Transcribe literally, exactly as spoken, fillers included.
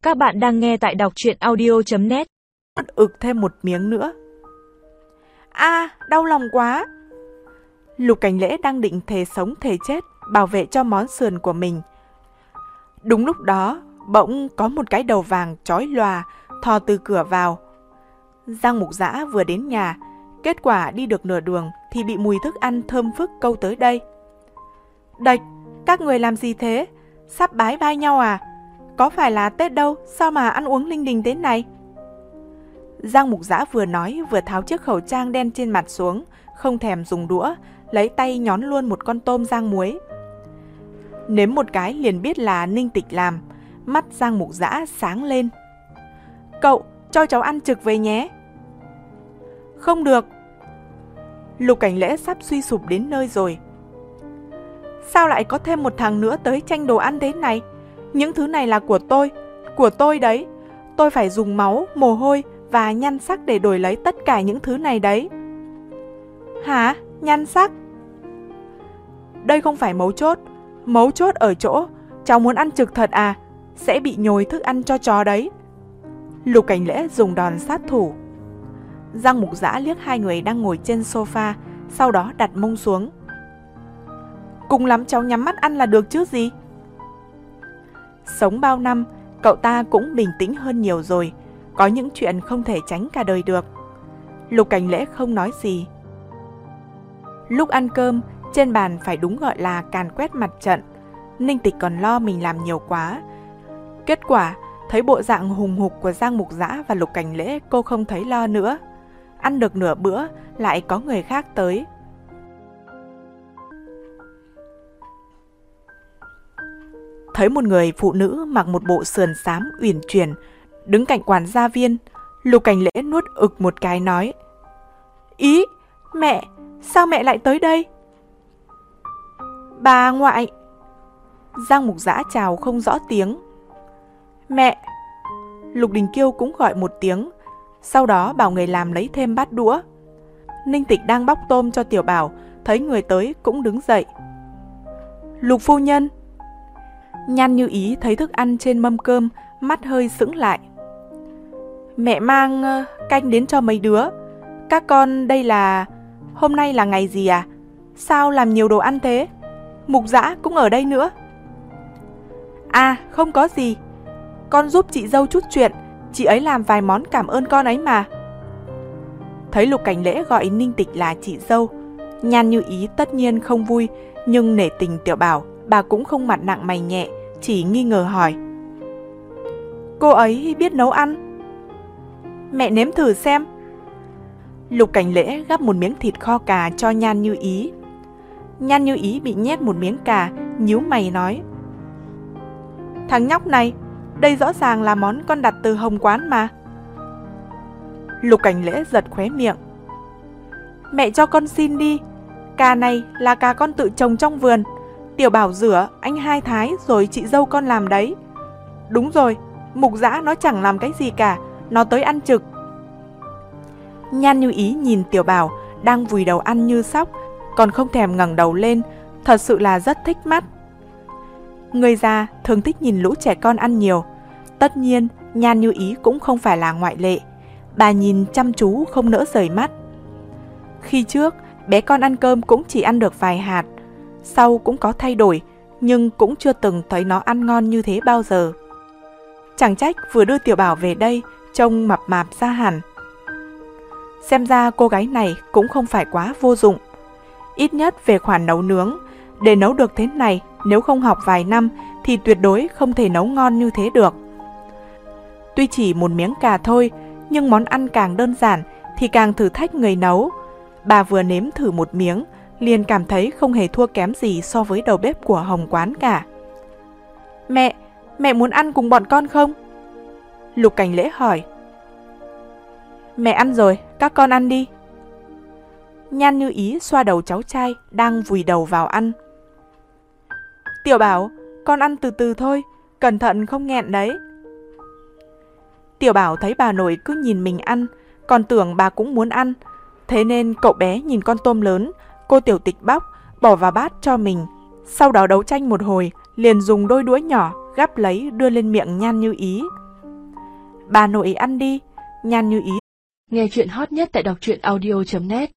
Các bạn đang nghe tại đọc truyện audio chấm net. Ực thêm một miếng nữa. À, đau lòng quá. Lục Cảnh Lễ đang định thề sống thề chết bảo vệ cho món sườn của mình. Đúng lúc đó, bỗng có một cái đầu vàng chói lòa thò từ cửa vào. Giang Mục Dã vừa đến nhà, kết quả đi được nửa đường thì bị mùi thức ăn thơm phức câu tới đây. Đạch, các người làm gì thế? Sắp bái bai nhau à? Có phải là Tết đâu, sao mà ăn uống linh đình thế này? Giang Mục Dã vừa nói vừa tháo chiếc khẩu trang đen trên mặt xuống, không thèm dùng đũa, lấy tay nhón luôn một con tôm rang muối. Nếm một cái liền biết là Ninh Tịch làm, mắt Giang Mục Dã sáng lên. Cậu, cho cháu ăn trực về nhé. Không được. Lục Cảnh Lễ sắp suy sụp đến nơi rồi. Sao lại có thêm một thằng nữa tới tranh đồ ăn thế này? Những thứ này là của tôi, của tôi đấy. Tôi phải dùng máu, mồ hôi và nhan sắc để đổi lấy tất cả những thứ này đấy. Hả? Nhan sắc? Đây không phải mấu chốt. Mấu chốt ở chỗ, cháu muốn ăn trực thật à? Sẽ bị nhồi thức ăn cho chó đấy. Lục Cảnh Lễ dùng đòn sát thủ. Giang Mục Dã liếc hai người đang ngồi trên sofa, sau đó đặt mông xuống. Cùng lắm cháu nhắm mắt ăn là được chứ gì? Sống bao năm, cậu ta cũng bình tĩnh hơn nhiều rồi. Có những chuyện không thể tránh cả đời được. Lục Cảnh Lễ không nói gì. Lúc ăn cơm, trên bàn phải đúng gọi là càn quét mặt trận. Ninh Tịch còn lo mình làm nhiều quá. Kết quả, thấy bộ dạng hùng hục của Giang Mục Dã và Lục Cảnh Lễ, cô không thấy lo nữa. Ăn được nửa bữa, lại có người khác tới. Thấy một người phụ nữ mặc một bộ sườn xám uyển chuyển, đứng cạnh quản gia viên, Lục Cảnh Lễ nuốt ực một cái nói. Ý, mẹ, sao mẹ lại tới đây? Bà ngoại. Giang Mục Dã chào không rõ tiếng. Mẹ. Lục Đình Kiêu cũng gọi một tiếng, sau đó bảo người làm lấy thêm bát đũa. Ninh Tịch đang bóc tôm cho Tiểu Bảo, thấy người tới cũng đứng dậy. Lục phu nhân. Nhan Như Ý thấy thức ăn trên mâm cơm, mắt hơi sững lại. Mẹ mang uh, canh đến cho mấy đứa. Các con đây là... Hôm nay là ngày gì à? Sao làm nhiều đồ ăn thế? Mục Dã cũng ở đây nữa. À, không có gì. Con giúp chị dâu chút chuyện, chị ấy làm vài món cảm ơn con ấy mà. Thấy Lục Cảnh Lễ gọi Ninh Tịch là chị dâu, Nhan Như Ý tất nhiên không vui, nhưng nể tình Tiểu Bảo, bà cũng không mặt nặng mày nhẹ, chỉ nghi ngờ hỏi. Cô ấy biết nấu ăn? Mẹ nếm thử xem. Lục Cảnh Lễ gắp một miếng thịt kho cà cho Nhan Như Ý. Nhan Như Ý bị nhét một miếng cà, nhíu mày nói. Thằng nhóc này, đây rõ ràng là món con đặt từ Hồng Quán mà. Lục Cảnh Lễ giật khóe miệng. Mẹ cho con xin đi, cà này là cà con tự trồng trong vườn. Tiểu Bảo rửa, anh hai thái rồi chị dâu con làm đấy. Đúng rồi, Mục Dã nó chẳng làm cái gì cả, nó tới ăn trực. Nhan Như Ý nhìn Tiểu Bảo đang vùi đầu ăn như sóc, còn không thèm ngẩng đầu lên, thật sự là rất thích mắt. Người già thường thích nhìn lũ trẻ con ăn nhiều. Tất nhiên, Nhan Như Ý cũng không phải là ngoại lệ. Bà nhìn chăm chú không nỡ rời mắt. Khi trước, bé con ăn cơm cũng chỉ ăn được vài hạt. Sau cũng có thay đổi, nhưng cũng chưa từng thấy nó ăn ngon như thế bao giờ. Chẳng trách vừa đưa Tiểu Bảo về đây, trông mập mạp ra hẳn. Xem ra cô gái này cũng không phải quá vô dụng. Ít nhất về khoản nấu nướng, để nấu được thế này, nếu không học vài năm thì tuyệt đối không thể nấu ngon như thế được. Tuy chỉ một miếng cà thôi, nhưng món ăn càng đơn giản thì càng thử thách người nấu. Bà vừa nếm thử một miếng, liền cảm thấy không hề thua kém gì so với đầu bếp của Hồng Quán cả. Mẹ, mẹ muốn ăn cùng bọn con không? Lục Cảnh Lễ hỏi. Mẹ ăn rồi, các con ăn đi. Nhan Như Ý xoa đầu cháu trai đang vùi đầu vào ăn. Tiểu Bảo, con ăn từ từ thôi, cẩn thận không nghẹn đấy. Tiểu Bảo thấy bà nội cứ nhìn mình ăn, còn tưởng bà cũng muốn ăn. Thế nên cậu bé nhìn con tôm lớn, cô Tiểu Tịch bóc, bỏ vào bát cho mình. Sau đó đấu tranh một hồi, liền dùng đôi đũa nhỏ gắp lấy đưa lên miệng Nhan Như Ý. Bà nội ăn đi, Nhan Như Ý. Nghe chuyện hot nhất tại đọc truyện audio chấm net